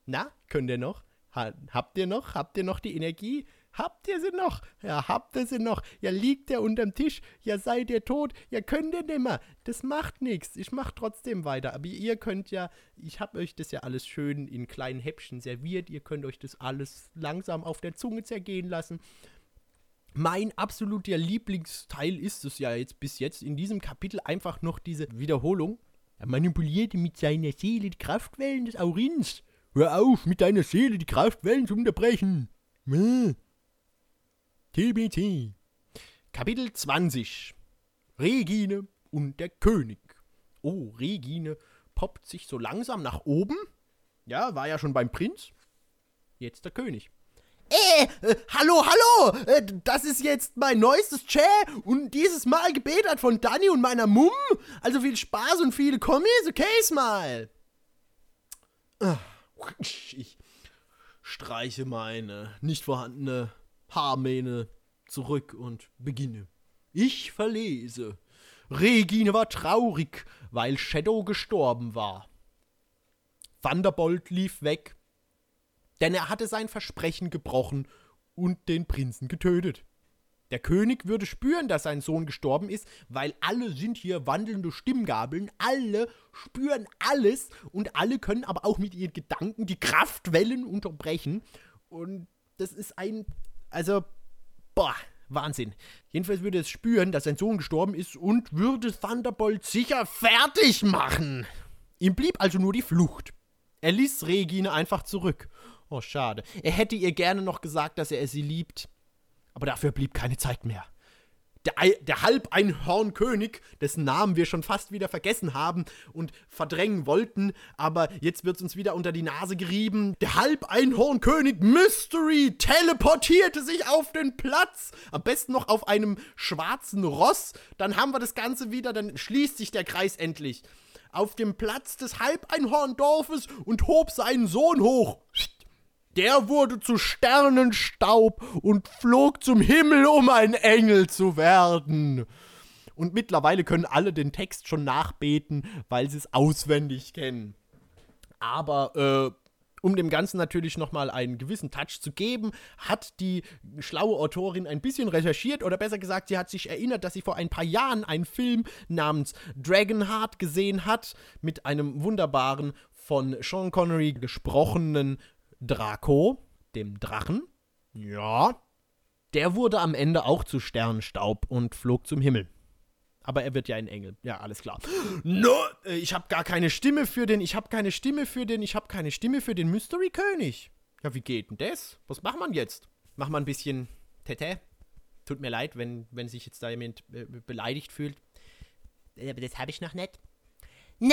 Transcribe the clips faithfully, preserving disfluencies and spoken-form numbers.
Na, könnt ihr noch? Ha, habt ihr noch? Habt ihr noch die Energie? Habt ihr sie noch? Ja, habt ihr sie noch? Ja, liegt ihr unterm Tisch? Ja, seid ihr tot? Ja, könnt ihr nimmer? Das macht nichts. Ich mach trotzdem weiter. Aber ihr könnt ja, ich hab euch das ja alles schön in kleinen Häppchen serviert. Ihr könnt euch das alles langsam auf der Zunge zergehen lassen. Mein absoluter Lieblingsteil ist es ja jetzt bis jetzt in diesem Kapitel einfach noch diese Wiederholung. Er manipulierte mit seiner Seele die Kraftwellen des Aurins. Hör auf, mit deiner Seele die Kraftwellen zu unterbrechen. Mäh. T B T. Kapitel zwanzig. Regine und der König. Oh, Regine poppt sich so langsam nach oben. Ja, war ja schon beim Prinz. Jetzt der König. Äh, äh, hallo, hallo, äh, das ist jetzt mein neuestes Chat und dieses Mal gebetert von Dani und meiner Mum. Also viel Spaß und viele Kommis, okay, mal. Ich streiche meine nicht vorhandene Haarmähne zurück und beginne. Ich verlese. Regine war traurig, weil Shadow gestorben war. Thunderbolt lief weg, denn er hatte sein Versprechen gebrochen und den Prinzen getötet. Der König würde spüren, dass sein Sohn gestorben ist, weil alle sind hier wandelnde Stimmgabeln, alle spüren alles und alle können aber auch mit ihren Gedanken die Kraftwellen unterbrechen. Und das ist ein, also, boah, Wahnsinn. Jedenfalls würde es spüren, dass sein Sohn gestorben ist und würde Thunderbolt sicher fertig machen. Ihm blieb also nur die Flucht. Er ließ Regine einfach zurück. Oh, schade. Er hätte ihr gerne noch gesagt, dass er sie liebt. Aber dafür blieb keine Zeit mehr. Der, Ei- der Halbeinhornkönig, dessen Namen wir schon fast wieder vergessen haben und verdrängen wollten, aber jetzt wird's uns wieder unter die Nase gerieben. Der Halbeinhornkönig Mystery teleportierte sich auf den Platz. Am besten noch auf einem schwarzen Ross. Dann haben wir das Ganze wieder, dann schließt sich der Kreis endlich. Auf dem Platz des Halbeinhorndorfes und hob seinen Sohn hoch. Der wurde zu Sternenstaub und flog zum Himmel, um ein Engel zu werden. Und mittlerweile können alle den Text schon nachbeten, weil sie es auswendig kennen. Aber äh, um dem Ganzen natürlich nochmal einen gewissen Touch zu geben, hat die schlaue Autorin ein bisschen recherchiert, oder besser gesagt, sie hat sich erinnert, dass sie vor ein paar Jahren einen Film namens Dragonheart gesehen hat, mit einem wunderbaren, von Sean Connery gesprochenen Draco, dem Drachen. Ja. Der wurde am Ende auch zu Sternenstaub und flog zum Himmel. Aber er wird ja ein Engel. Ja, alles klar. No, ich habe gar keine Stimme für den, ich habe keine Stimme für den, ich habe keine Stimme für den Mystery-König. Ja, wie geht denn das? Was macht man jetzt? Machen wir ein bisschen Tete? Tut mir leid, wenn, wenn sich jetzt da jemand äh, beleidigt fühlt. Aber das habe ich noch nicht. Nein!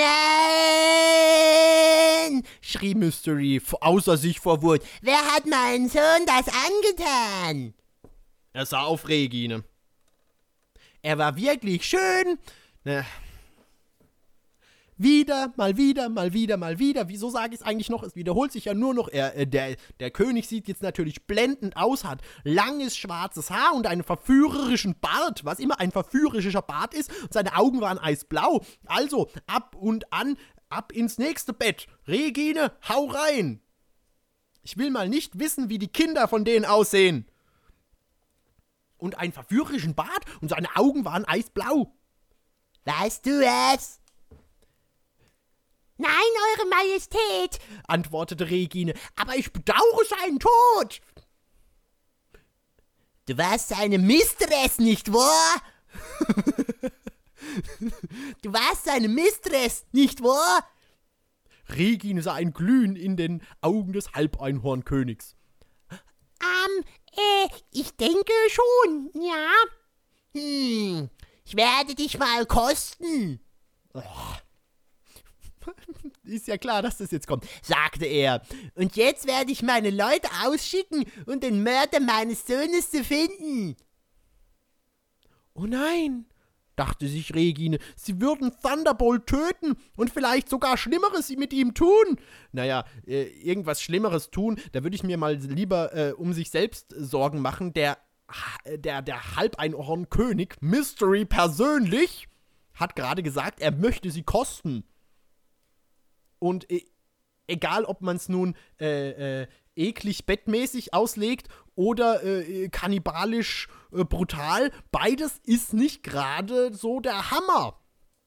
Schrie Mystery außer sich vor Wut. Wer hat meinen Sohn das angetan? Er sah auf Regine. Er war wirklich schön. Ne. Wieder, mal wieder, mal wieder, mal wieder. Wieso sage ich es eigentlich noch? Es wiederholt sich ja nur noch. Er, äh, der, der König sieht jetzt natürlich blendend aus, hat langes schwarzes Haar und einen verführerischen Bart, was immer ein verführerischer Bart ist. Und seine Augen waren eisblau. Also, ab und an, ab ins nächste Bett. Regine, hau rein. Ich will mal nicht wissen, wie die Kinder von denen aussehen. Und einen verführerischen Bart und seine Augen waren eisblau. Weißt du es? Nein, Eure Majestät, antwortete Regine, aber ich bedauere seinen Tod. Du warst seine Mistress, nicht wahr? Du warst seine Mistress, nicht wahr? Regine sah ein Glühen in den Augen des Halbeinhornkönigs. Ähm, äh, ich denke schon, ja. Hm, ich werde dich mal kosten. Oh. Ist ja klar, dass das jetzt kommt, sagte er. Und jetzt werde ich meine Leute ausschicken, um den Mörder meines Sohnes zu finden. Oh nein, dachte sich Regine, sie würden Thunderbolt töten und vielleicht sogar Schlimmeres mit ihm tun. Naja, äh, irgendwas Schlimmeres tun, da würde ich mir mal lieber äh, um sich selbst Sorgen machen. Der, der, der Halbeinhornkönig, Mystery persönlich, hat gerade gesagt, er möchte sie kosten. Und Egal, ob man es nun äh, äh, eklig bettmäßig auslegt oder äh, kannibalisch äh, brutal, beides ist nicht gerade so der Hammer.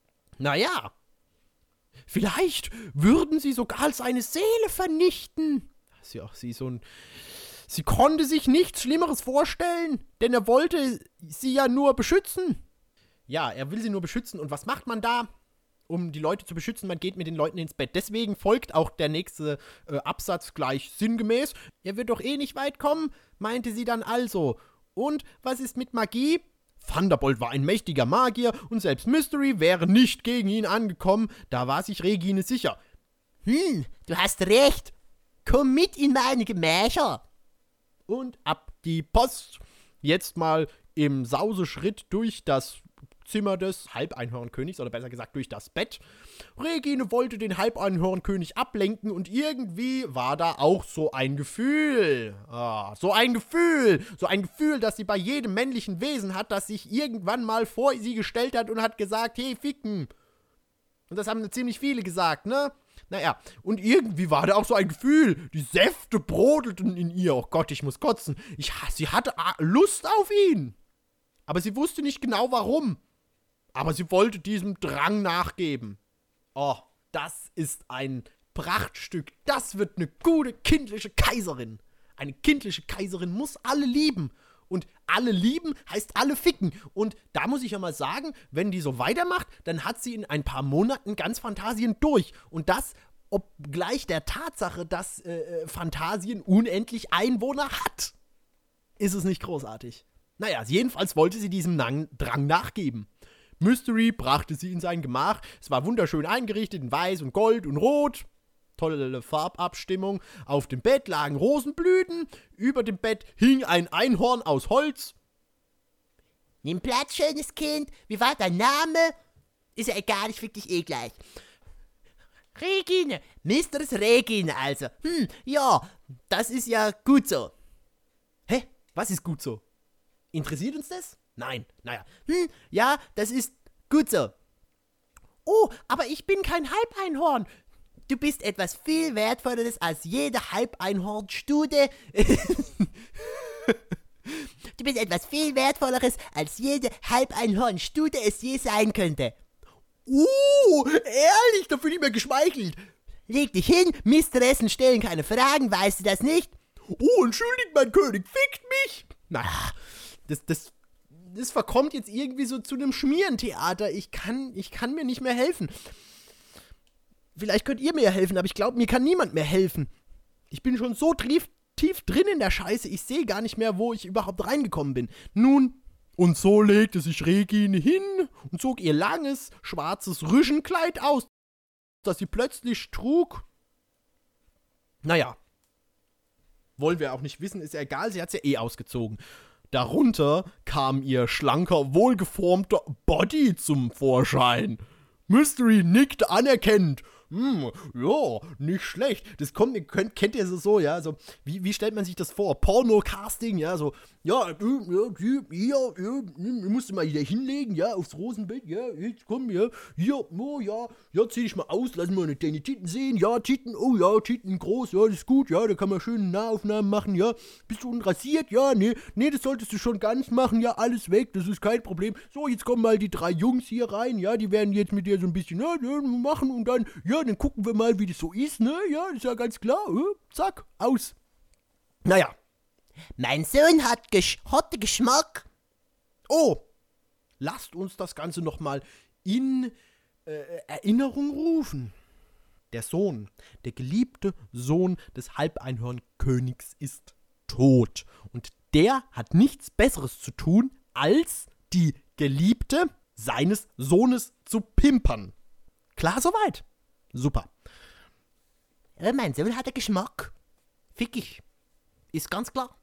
Naja, vielleicht würden sie sogar seine Seele vernichten. Sie, auch, sie, so ein, sie konnte sich nichts Schlimmeres vorstellen, denn er wollte sie ja nur beschützen. Ja, er will sie nur beschützen. Und was macht man da, um die Leute zu beschützen? Man geht mit den Leuten ins Bett. Deswegen folgt auch der nächste äh, Absatz gleich sinngemäß. Er wird doch eh nicht weit kommen, meinte sie dann also. Und was ist mit Magie? Thunderbolt war ein mächtiger Magier und selbst Mystery wäre nicht gegen ihn angekommen. Da war sich Regine sicher. Hm, du hast recht. Komm mit in meine Gemächer. Und ab die Post. Jetzt mal im Sauseschritt durch das Zimmer des Halbeinhornkönigs, oder besser gesagt durch das Bett. Regine wollte den Halbeinhornkönig ablenken und irgendwie war da auch so ein Gefühl. Ah, so ein Gefühl. So ein Gefühl, das sie bei jedem männlichen Wesen hat, das sich irgendwann mal vor sie gestellt hat und hat gesagt, hey, ficken. Und das haben ziemlich viele gesagt, ne? Naja, und irgendwie war da auch so ein Gefühl. Die Säfte brodelten in ihr. Oh Gott, ich muss kotzen. Ich, sie hatte Lust auf ihn. Aber sie wusste nicht genau warum. Aber sie wollte diesem Drang nachgeben. Oh, das ist ein Prachtstück. Das wird eine gute kindliche Kaiserin. Eine kindliche Kaiserin muss alle lieben. Und alle lieben heißt alle ficken. Und da muss ich ja mal sagen, wenn die so weitermacht, dann hat sie in ein paar Monaten ganz Phantasien durch. Und das, obgleich der Tatsache, dass äh, Phantasien unendlich Einwohner hat. Ist es nicht großartig? Naja, jedenfalls wollte sie diesem Drang nachgeben. Mystery brachte sie in sein Gemach. Es war wunderschön eingerichtet in Weiß und Gold und Rot. Tolle Farbabstimmung. Auf dem Bett lagen Rosenblüten. Über dem Bett hing ein Einhorn aus Holz. Nimm Platz, schönes Kind. Wie war dein Name? Ist ja egal, ich fick dich eh gleich. Regine. Mistress Regine also. Hm, ja, das ist ja gut so. Hä? Was ist gut so? Interessiert uns das? Nein, naja. Hm, ja, das ist gut so. Oh, aber ich bin kein Halbeinhorn. Du bist etwas viel Wertvolleres als jede Halbeinhornstute. Du bist etwas viel Wertvolleres, als jede Halbeinhornstute es je sein könnte. Uh, ehrlich, da fühle ich mir geschmeichelt. Leg dich hin, Mistressen stellen keine Fragen, weißt du das nicht? Oh, entschuldigt, mein König, fickt mich. Na, das, das, das verkommt jetzt irgendwie so zu einem Schmierentheater. Ich kann, ich kann mir nicht mehr helfen. Vielleicht könnt ihr mir helfen, aber ich glaube, mir kann niemand mehr helfen. Ich bin schon so tief, tief drin in der Scheiße, ich sehe gar nicht mehr, wo ich überhaupt reingekommen bin. Nun, und so legte sich Regine hin und zog ihr langes, schwarzes Rüschenkleid aus, das sie plötzlich trug. Naja, wollen wir auch nicht wissen, ist ja egal, sie hat's ja eh ausgezogen. Darunter kam ihr schlanker, wohlgeformter Body zum Vorschein. Mystery nickte anerkennend. Hm, ja, nicht schlecht. Das kommt, könnt, kennt ihr so, ja, so, wie, wie stellt man sich das vor? Porno-Casting, ja, so, ja, äh, ja, hier, hier, hier, musst du mal hier hinlegen, ja, aufs Rosenbett, ja, jetzt komm, ja, hier, oh, ja, ja, zieh dich mal aus, lass mal deine Titten sehen, ja, Titten, oh, ja, Titten groß, ja, das ist gut, ja, da kann man schöne Nahaufnahmen machen, ja, bist du unrasiert, ja, nee, nee, das solltest du schon ganz machen, ja, alles weg, das ist kein Problem, so, jetzt kommen mal die drei Jungs hier rein, ja, die werden jetzt mit dir so ein bisschen, ja, machen und dann, ja, dann gucken wir mal, wie das so ist, ne? Ja, ist ja ganz klar. Äh? Zack, aus. Naja. Mein Sohn hat, gesch hat Geschmack. Oh, lasst uns das Ganze nochmal in äh, Erinnerung rufen. Der Sohn, der geliebte Sohn des Halbeinhornkönigs ist tot. Und der hat nichts Besseres zu tun, als die Geliebte seines Sohnes zu pimpern. Klar soweit? Super. Ja, mein Sohn hat Geschmack. Fick ich. Ist ganz klar.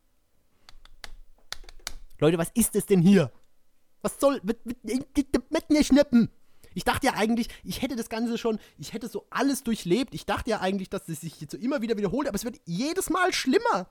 Leute, was ist das denn hier? Was soll mit, mit, mit, mit mir schnippen? Ich dachte ja eigentlich, ich hätte das Ganze schon, ich hätte so alles durchlebt. Ich dachte ja eigentlich, dass es sich jetzt so immer wieder wiederholt, aber es wird jedes Mal schlimmer.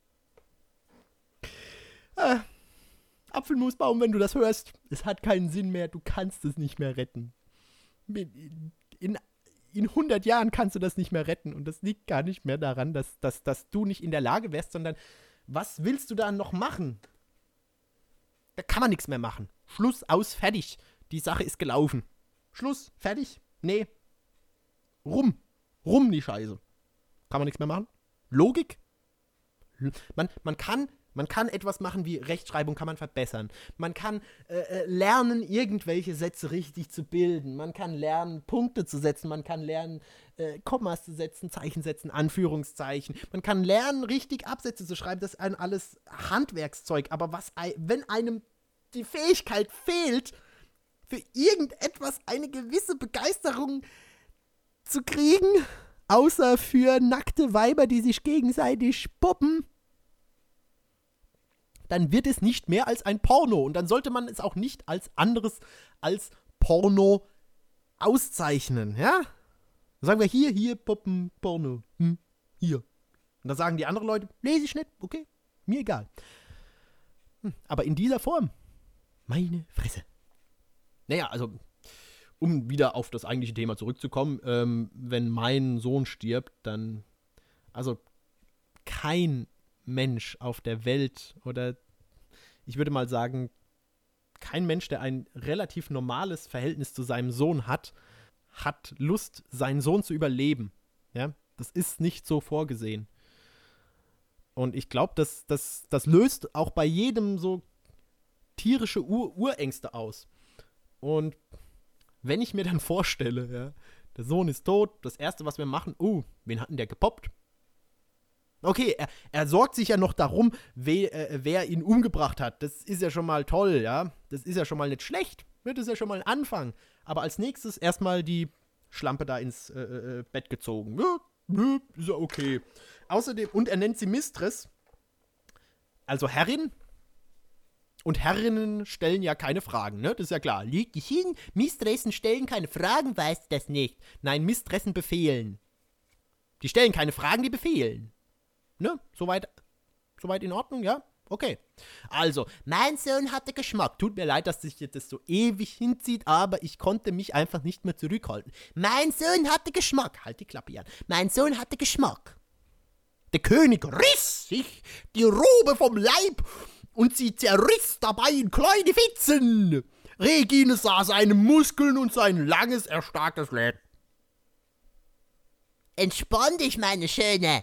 Äh, Apfelmusbaum, wenn du das hörst, es hat keinen Sinn mehr, du kannst es nicht mehr retten. In, in in hundert Jahren kannst du das nicht mehr retten. Und das liegt gar nicht mehr daran, dass, dass, dass du nicht in der Lage wärst, sondern was willst du da noch machen? Da kann man nichts mehr machen. Schluss, aus, fertig. Die Sache ist gelaufen. Schluss, fertig. Nee. Rum. Rum die Scheiße. Kann man nichts mehr machen. Logik. Man, man kann... Man kann etwas machen wie Rechtschreibung kann man verbessern. Man kann äh, lernen, irgendwelche Sätze richtig zu bilden. Man kann lernen, Punkte zu setzen. Man kann lernen, äh, Kommas zu setzen, Zeichen setzen, Anführungszeichen. Man kann lernen, richtig Absätze zu schreiben. Das ist ein alles Handwerkszeug. Aber was, wenn einem die Fähigkeit fehlt, für irgendetwas eine gewisse Begeisterung zu kriegen, außer für nackte Weiber, die sich gegenseitig puppen, dann wird es nicht mehr als ein Porno. Und dann sollte man es auch nicht als anderes als Porno auszeichnen, ja? Dann sagen wir hier, hier, Puppen, Porno, hm, hier. Und dann sagen die anderen Leute, lese ich nicht, okay, mir egal. Hm, aber in dieser Form, meine Fresse. Naja, also, um wieder auf das eigentliche Thema zurückzukommen, ähm, wenn mein Sohn stirbt, dann, also, kein Mensch auf der Welt oder ich würde mal sagen, kein Mensch, der ein relativ normales Verhältnis zu seinem Sohn hat, hat Lust, seinen Sohn zu überleben. Ja, das ist nicht so vorgesehen. Und ich glaube, das, das, das löst auch bei jedem so tierische Ur- Urängste aus. Und wenn ich mir dann vorstelle, ja, der Sohn ist tot, das Erste, was wir machen, uh, wen hat denn der gepoppt? Okay, er, er sorgt sich ja noch darum, we, äh, wer ihn umgebracht hat. Das ist ja schon mal toll, ja. Das ist ja schon mal nicht schlecht. Das ist ja schon mal ein Anfang. Aber als nächstes erstmal die Schlampe da ins äh, äh, Bett gezogen. Ja, ja, ist ja okay. Außerdem, und er nennt sie Mistress. Also Herrin. Und Herrinnen stellen ja keine Fragen, ne? Das ist ja klar. Lüg dich hin, Mistressen stellen keine Fragen, weißt du das nicht? Nein, Mistressen befehlen. Die stellen keine Fragen, die befehlen. Ne? Soweit, soweit in Ordnung, ja? Okay. Also, mein Sohn hatte Geschmack. Tut mir leid, dass sich jetzt das so ewig hinzieht, aber ich konnte mich einfach nicht mehr zurückhalten. Mein Sohn hatte Geschmack. Halt die Klappe, Jan. Mein Sohn hatte Geschmack. Der König riss sich die Robe vom Leib und sie zerriss dabei in kleine Fetzen. Regine sah seine Muskeln und sein langes, erstarktes Leben. Entspann dich, meine Schöne.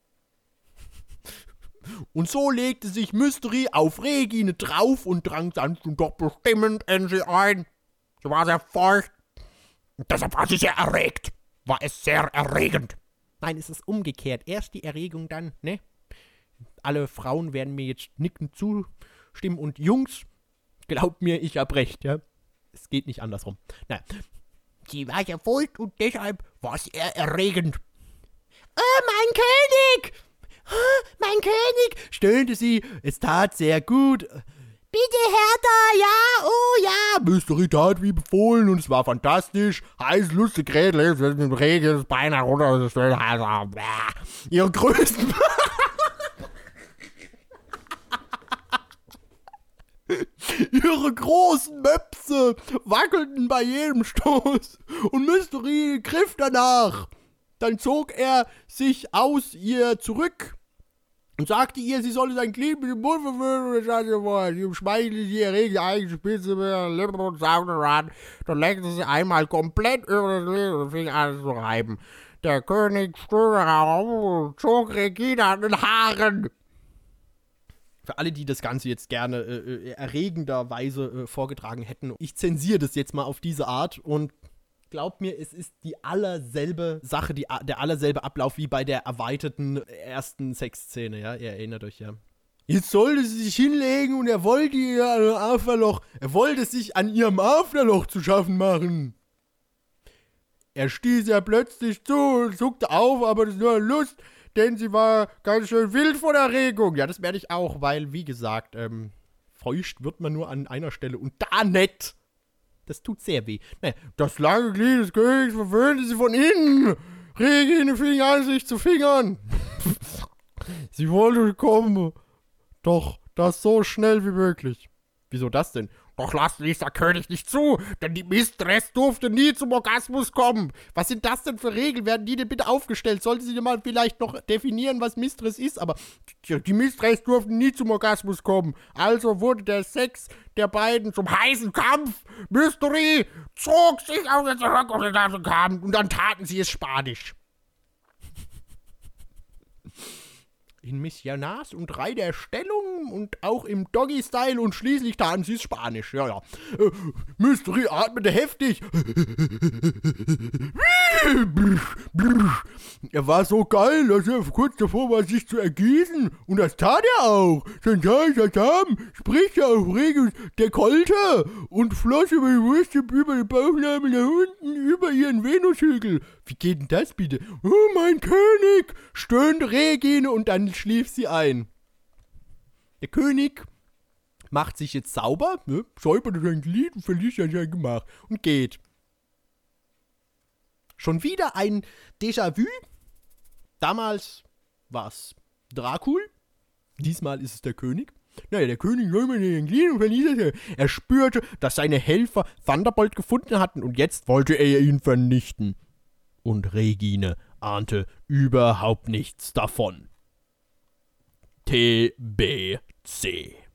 Und so legte sich Mystery auf Regine drauf und drang sanft und doch bestimmend in sie ein. Sie war sehr feucht. Und deshalb war sie sehr erregt. War es sehr erregend. Nein, es ist umgekehrt. Erst die Erregung, dann, ne? Alle Frauen werden mir jetzt nicken zustimmen. Und Jungs, glaubt mir, ich hab recht, ja? Es geht nicht andersrum. Naja. Sie war sehr feucht und deshalb war es sehr erregend. Oh, mein König! Mein König, stöhnte sie, es tat sehr gut. Bitte, Hertha, ja, oh ja. Mystery tat wie befohlen und es war fantastisch. Heiß, lustig, Gretel, mit dem Regen, das Bein herunter, das schön heiß. Ihre größten... Ihre großen Möpse wackelten bei jedem Stoß und Mystery griff danach. Dann zog er sich aus ihr zurück und sagte ihr, sie solle sein Glied mit dem Mund verwöhnen und es hat sie vor. Sie umschmeichelte sie, erregte die eigene Spitze mit der Lippen und saugte ran. Dann leckte sie einmal komplett über das Lid und fing an zu reiben. Der König stöhnte herum und zog Regina an den Haaren. Für alle, die das Ganze jetzt gerne äh, erregenderweise äh, vorgetragen hätten, ich zensiere das jetzt mal auf diese Art und glaubt mir, es ist die allerselbe Sache, die, der allerselbe Ablauf wie bei der erweiterten ersten Sexszene, ja, ihr erinnert euch ja. Jetzt sollte sie sich hinlegen und er wollte ihr ein Afterloch, er wollte sich an ihrem Afterloch zu schaffen machen. Er stieß ja plötzlich zu und zuckte auf, aber das ist nur Lust, denn sie war ganz schön wild von Erregung. Ja, das werde ich auch, weil, wie gesagt, ähm, feucht wird man nur an einer Stelle und da nicht. Das tut sehr weh. Nee, das lange Glied des Königs verwöhnte sie von innen. Regine fing an, sich zu fingern. Sie wollte kommen. Doch das so schnell wie möglich. Wieso das denn? Doch das ließ der König nicht zu, denn die Mistress durfte nie zum Orgasmus kommen. Was sind das denn für Regeln? Werden die denn bitte aufgestellt? Sollte sie mal vielleicht noch definieren, was Mistress ist? Aber die, die Mistress durften nie zum Orgasmus kommen. Also wurde der Sex der beiden zum heißen Kampf. Mystery zog sich aus der zurück und dann kam und dann taten sie es spanisch. In Missionars- und Reiterstellung und auch im Doggy-Style und schließlich taten sie es Spanisch. Ja, ja. Äh, Mystery atmete heftig. Er war so geil, dass er kurz davor war, sich zu ergießen. Und das tat er auch. Sein Darm spricht ja auf Regel Dekolte und floss über die Brüste, über die Bauchnabel nach unten, über ihren Venushügel. Wie geht denn das bitte? Oh, mein König, stöhnte Regine und dann schlief sie ein. Der König macht sich jetzt sauber, ne, säubert sein Glied und verließ ja sein Gemach und geht. Schon wieder ein Déjà-vu. Damals war es Dracul, diesmal ist es der König. Naja, der König säuberte sein Glied und verließ es. Er spürte, dass seine Helfer Thunderbolt gefunden hatten und jetzt wollte er ihn vernichten. Und Regine ahnte überhaupt nichts davon. T B C